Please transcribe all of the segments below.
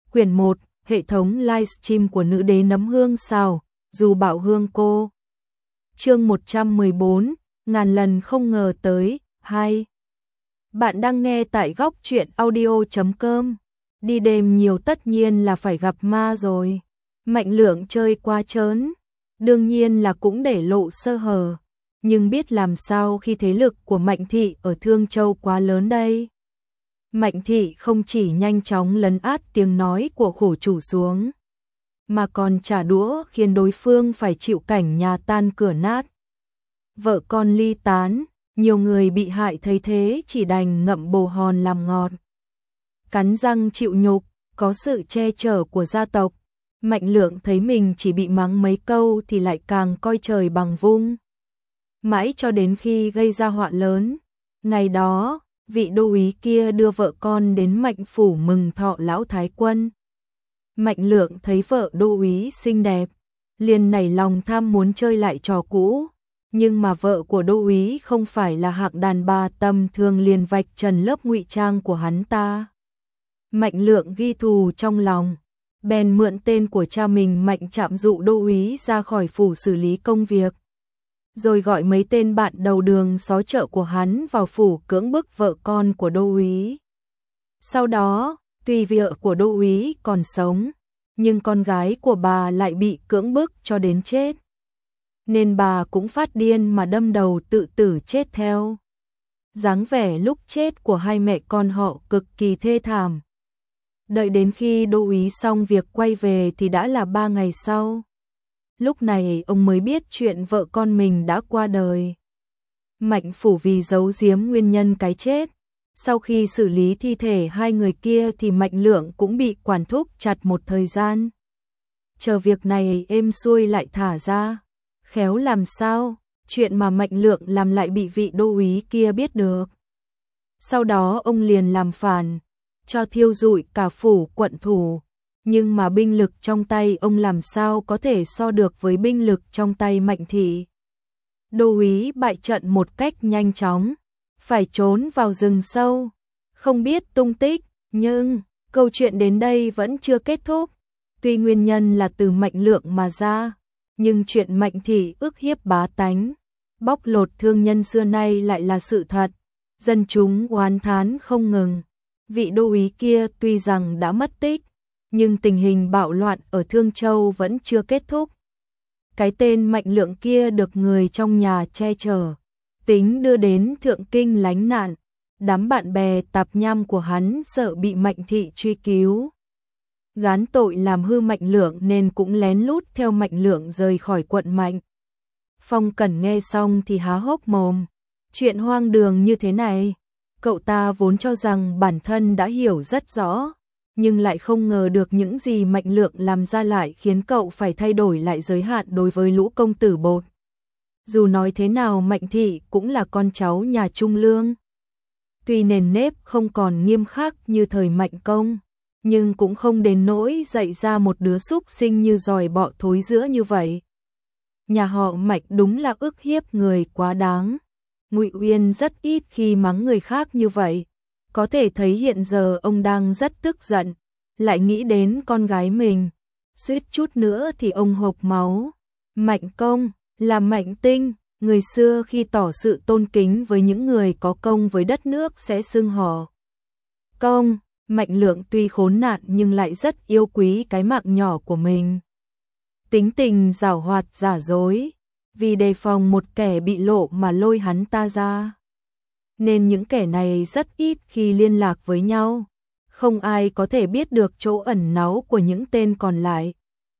Quyển 1, hệ thống livestream của nữ đế nấm hương xào, dù bảo hương cô. Chương 114, ngàn lần không ngờ tới, 2. Bạn đang nghe tại góc truyện audio.com. Đi đêm nhiều tất nhiên là phải gặp ma rồi. Mạnh Lượng chơi quá trớn, đương nhiên là cũng để lộ sơ hở. Nhưng biết làm sao khi thế lực của Mạnh Thị ở Thương Châu quá lớn đây. Mạnh Thị không chỉ nhanh chóng lấn át tiếng nói của khổ chủ xuống, mà còn trả đũa khiến đối phương phải chịu cảnh nhà tan cửa nát. Vợ con ly tán, nhiều người bị hại thấy thế chỉ đành ngậm bồ hòn làm ngọt. Cắn răng chịu nhục, có sự che chở của gia tộc. Mạnh Lượng thấy mình chỉ bị mắng mấy câu thì lại càng coi trời bằng vung. Mãi cho đến khi gây ra họa lớn. Ngày đó, vị đô úy kia đưa vợ con đến Mạnh phủ mừng thọ lão thái quân. Mạnh Lượng thấy vợ đô úy xinh đẹp, liền nảy lòng tham muốn chơi lại trò cũ. Nhưng mà vợ của đô úy không phải là hạng đàn bà tầm thường, liền vạch trần lớp ngụy trang của hắn ta. Mạnh Lượng ghi thù trong lòng, bèn mượn tên của cha mình Mạnh Trạm dụ đô úy ra khỏi phủ xử lý công việc. Rồi gọi mấy tên bạn đầu đường xó chợ của hắn vào phủ cưỡng bức vợ con của đô úy. Sau đó, tuy vợ của đô úy còn sống, nhưng con gái của bà lại bị cưỡng bức cho đến chết. Nên bà cũng phát điên mà đâm đầu tự tử chết theo. Dáng vẻ lúc chết của hai mẹ con họ cực kỳ thê thảm. Đợi đến khi đô úy xong việc quay về thì đã là 3 ngày sau. Lúc này ông mới biết chuyện vợ con mình đã qua đời. Mạnh phủ vì giấu giếm nguyên nhân cái chết. Sau khi xử lý thi thể hai người kia thì Mạnh Lượng cũng bị quản thúc chặt một thời gian. Chờ việc này êm xuôi lại thả ra. Khéo làm sao, chuyện mà Mạnh Lượng làm lại bị vị đô úy kia biết được. Sau đó ông liền làm phản, cho thiêu rụi cả phủ quận thủ. Nhưng mà binh lực trong tay ông làm sao có thể so được với binh lực trong tay Mạnh Thị. Đô úy bại trận một cách nhanh chóng, phải trốn vào rừng sâu, không biết tung tích. Nhưng câu chuyện đến đây vẫn chưa kết thúc. Tuy nguyên nhân là từ Mạnh Lượng mà ra, nhưng chuyện Mạnh Thị ức hiếp bá tánh, bóc lột thương nhân xưa nay lại là sự thật. Dân chúng oán thán không ngừng. Vị đô úy kia tuy rằng đã mất tích, nhưng tình hình bạo loạn ở Thương Châu vẫn chưa kết thúc. Cái tên Mạnh Lượng kia được người trong nhà che chở, tính đưa đến Thượng Kinh lánh nạn. Đám bạn bè tạp nham của hắn sợ bị Mạnh Thị truy cứu, gán tội làm hư Mạnh Lượng nên cũng lén lút theo Mạnh Lượng rời khỏi quận Mạnh. Phong Cẩn nghe xong thì há hốc mồm. Chuyện hoang đường như thế này, cậu ta vốn cho rằng bản thân đã hiểu rất rõ, nhưng lại không ngờ được những gì Mạnh Lượng làm ra lại khiến cậu phải thay đổi lại giới hạn đối với lũ công tử bột. Dù nói thế nào Mạnh Thị cũng là con cháu nhà Trung Lương. Tuy nền nếp không còn nghiêm khắc như thời Mạnh Công, nhưng cũng không đến nỗi dạy ra một đứa súc sinh như giòi bọ thối giữa như vậy. Nhà họ Mạnh đúng là ức hiếp người quá đáng. Ngụy Uyên rất ít khi mắng người khác như vậy. Có thể thấy hiện giờ ông đang rất tức giận, lại nghĩ đến con gái mình. Suýt chút nữa thì ông hộc máu. Mạnh Công là Mạnh Tinh, người xưa khi tỏ sự tôn kính với những người có công với đất nước sẽ xưng họ Công. Mạnh Lượng tuy khốn nạn nhưng lại rất yêu quý cái mạng nhỏ của mình. Tính tình giảo hoạt giả dối, vì đề phòng một kẻ bị lộ mà lôi hắn ta ra. Nên những kẻ này rất ít khi liên lạc với nhau, không ai có thể biết được chỗ ẩn náu của những tên còn lại.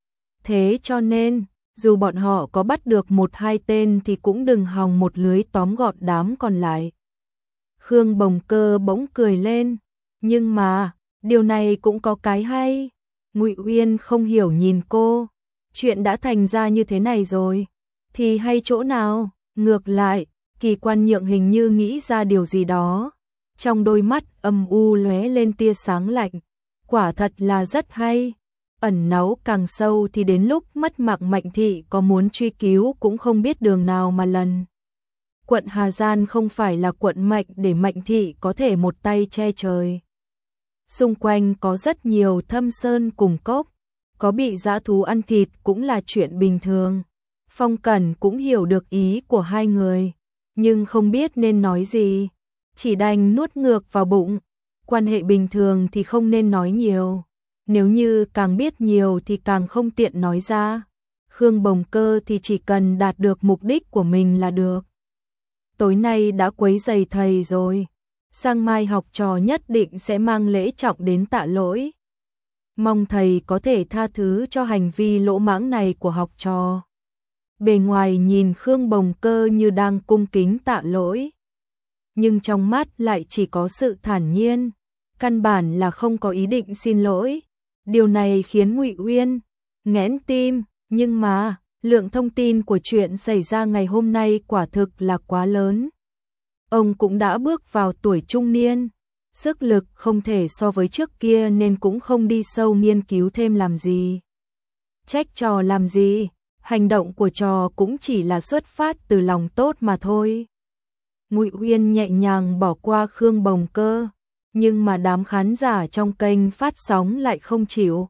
Thế cho nên, dù bọn họ có bắt được 1-2 tên thì cũng đừng hòng một lưới tóm gọn đám còn lại. Khương Bồng Cơ bỗng cười lên, nhưng mà, điều này cũng có cái hay. Ngụy Uyên không hiểu nhìn cô, chuyện đã thành ra như thế này rồi, thì hay chỗ nào? Ngược lại, Kỳ Quan Nhượng hình như nghĩ ra điều gì đó, trong đôi mắt âm u lóe lên tia sáng lạnh. Quả thật là rất hay. Ẩn náu càng sâu thì đến lúc mất mạng Mạnh Thị có muốn truy cứu cũng không biết đường nào mà lần. Quận Hà Giang không phải là quận Mạnh để Mạnh Thị có thể một tay che trời. xung quanh có rất nhiều thâm sơn cùng cốc, có bị dã thú ăn thịt cũng là chuyện bình thường. Phong Cẩn cũng hiểu được ý của hai người, nhưng không biết nên nói gì, chỉ đành nuốt ngược vào bụng. Quan hệ bình thường thì không nên nói nhiều, nếu như càng biết nhiều thì càng không tiện nói ra. Khương Bồng Cơ thì chỉ cần đạt được mục đích của mình là được. Tối nay đã quấy rầy thầy rồi, sang mai học trò nhất định sẽ mang lễ trọng đến tạ lỗi. Mong thầy có thể tha thứ cho hành vi lỗ mãng này của học trò. Bề ngoài nhìn Khương Bồng Cơ như đang cung kính tạ lỗi, nhưng trong mắt lại chỉ có sự thản nhiên, căn bản là không có ý định xin lỗi. Điều này khiến Ngụy Uyên nghẽn tim, nhưng mà lượng thông tin của chuyện xảy ra ngày hôm nay quả thực là quá lớn. Ông cũng đã bước vào tuổi trung niên, sức lực không thể so với trước kia nên cũng không đi sâu nghiên cứu thêm làm gì. Trách trò làm gì, hành động của trò cũng chỉ là xuất phát từ lòng tốt mà thôi. Ngụy Uyên nhẹ nhàng bỏ qua Khương Bồng Cơ, nhưng mà đám khán giả trong kênh phát sóng lại không chịu.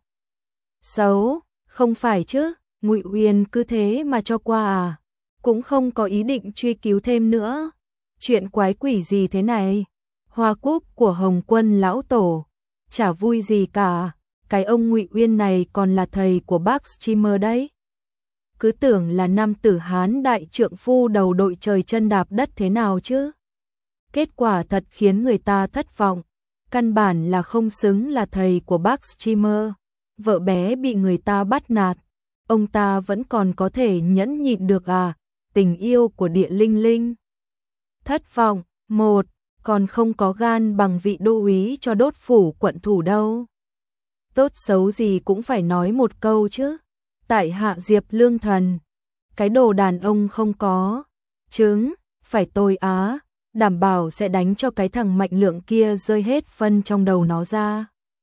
Xấu, không phải chứ, Ngụy Uyên cứ thế mà cho qua à, cũng không có ý định truy cứu thêm nữa. Chuyện quái quỷ gì thế này? Hoa cúc của Hồng Quân lão tổ, chả vui gì cả, cái ông Ngụy Uyên này còn là thầy của bác streamer đấy. Cứ tưởng là nam tử Hán đại trượng phu đầu đội trời chân đạp đất thế nào chứ. Kết quả thật khiến người ta thất vọng, căn bản là không xứng là thầy của bác streamer. Vợ bé bị người ta bắt nạt, ông ta vẫn còn có thể nhẫn nhịn được à, tình yêu của Địa Linh Linh. Thất vọng, một, còn không có gan bằng vị đô úy cho Đốt Phủ quận thủ đâu. Tốt xấu gì cũng phải nói một câu chứ. Tại hạ Diệp Lương Thần, cái đồ đàn ông không có chứng, phải tôi á, đảm bảo sẽ đánh cho cái thằng Mạnh Lượng kia rơi hết phân trong đầu nó ra.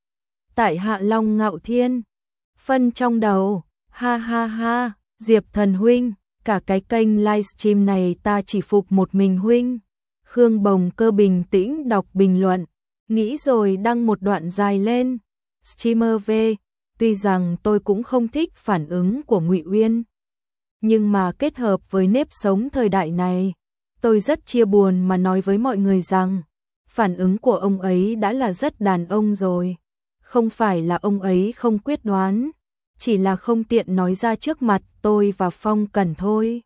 Tại hạ Long Ngạo Thiên, phân trong đầu, ha ha ha, Diệp Thần huynh, cả cái kênh livestream này ta chỉ phục một mình huynh. Khương Bồng Cơ bình tĩnh đọc bình luận, nghĩ rồi đăng một đoạn dài lên. Streamer V, tuy rằng tôi cũng không thích phản ứng của Ngụy Uyên, nhưng mà kết hợp với nếp sống thời đại này, tôi rất chia buồn mà nói với mọi người rằng, phản ứng của ông ấy đã là rất đàn ông rồi. Không phải là ông ấy không quyết đoán, chỉ là không tiện nói ra trước mặt tôi và Phong Cẩn thôi.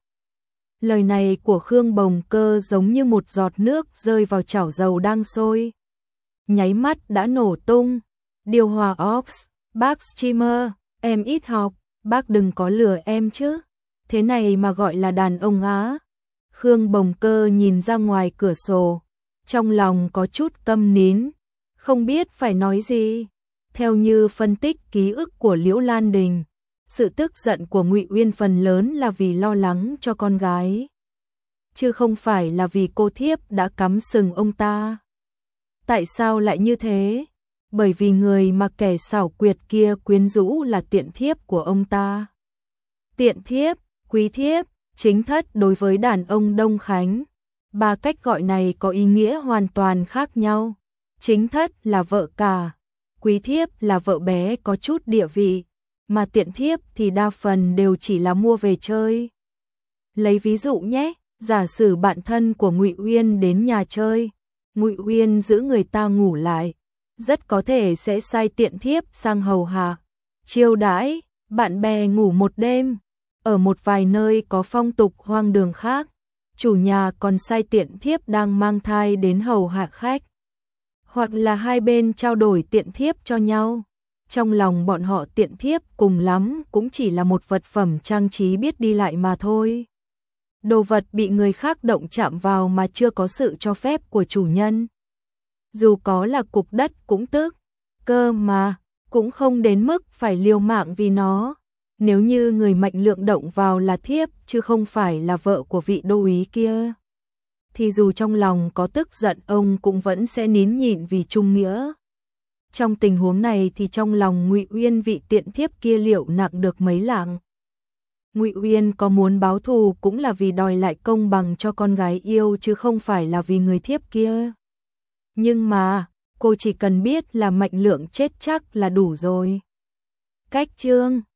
Lời này của Khương Bồng Cơ giống như một giọt nước rơi vào chảo dầu đang sôi, nháy mắt đã nổ tung. Điều hòa Ox, bác streamer, em ít học, bác đừng có lừa em chứ, thế này mà gọi là đàn ông á. Khương Bồng Cơ nhìn ra ngoài cửa sổ, trong lòng có chút câm nín, không biết phải nói gì. Theo như phân tích ký ức của Liễu Lan Đình, sự tức giận của Ngụy Uyên phần lớn là vì lo lắng cho con gái, chứ không phải là vì cô thiếp đã cắm sừng ông ta. Tại sao lại như thế? Bởi vì người mà kẻ xảo quyệt kia quyến rũ là tiện thiếp của ông ta. Tiện thiếp, quý thiếp, chính thất đối với đàn ông Đông Khánh. Ba cách gọi này có ý nghĩa hoàn toàn khác nhau. Chính thất là vợ cả, quý thiếp là vợ bé có chút địa vị, mà tiện thiếp thì đa phần đều chỉ là mua về chơi. Lấy ví dụ nhé, giả sử bạn thân của Ngụy Uyên đến nhà chơi, Ngụy Uyên giữ người ta ngủ lại, rất có thể sẽ sai tiện thiếp sang hầu hạ, chiêu đãi bạn bè ngủ một đêm. Ở một vài nơi có phong tục hoang đường khác, chủ nhà còn sai tiện thiếp đang mang thai đến hầu hạ khách, hoặc là hai bên trao đổi tiện thiếp cho nhau. Trong lòng bọn họ tiện thiếp cùng lắm cũng chỉ là một vật phẩm trang trí biết đi lại mà thôi. Đồ vật bị người khác động chạm vào mà chưa có sự cho phép của chủ nhân. Dù có là cục đất cũng tức, cơ mà, cũng không đến mức phải liều mạng vì nó. Nếu như người Mạnh Lượng động vào là thiếp chứ không phải là vợ của vị đô úy kia, thì dù trong lòng có tức giận ông cũng vẫn sẽ nín nhịn vì trung nghĩa. Trong tình huống này thì trong lòng Ngụy Uyên vị tiện thiếp kia liệu nặng được mấy lạng. Ngụy Uyên có muốn báo thù cũng là vì đòi lại công bằng cho con gái yêu chứ không phải là vì người thiếp kia. Nhưng mà, cô chỉ cần biết là Mạnh Lượng chết chắc là đủ rồi. Cách chương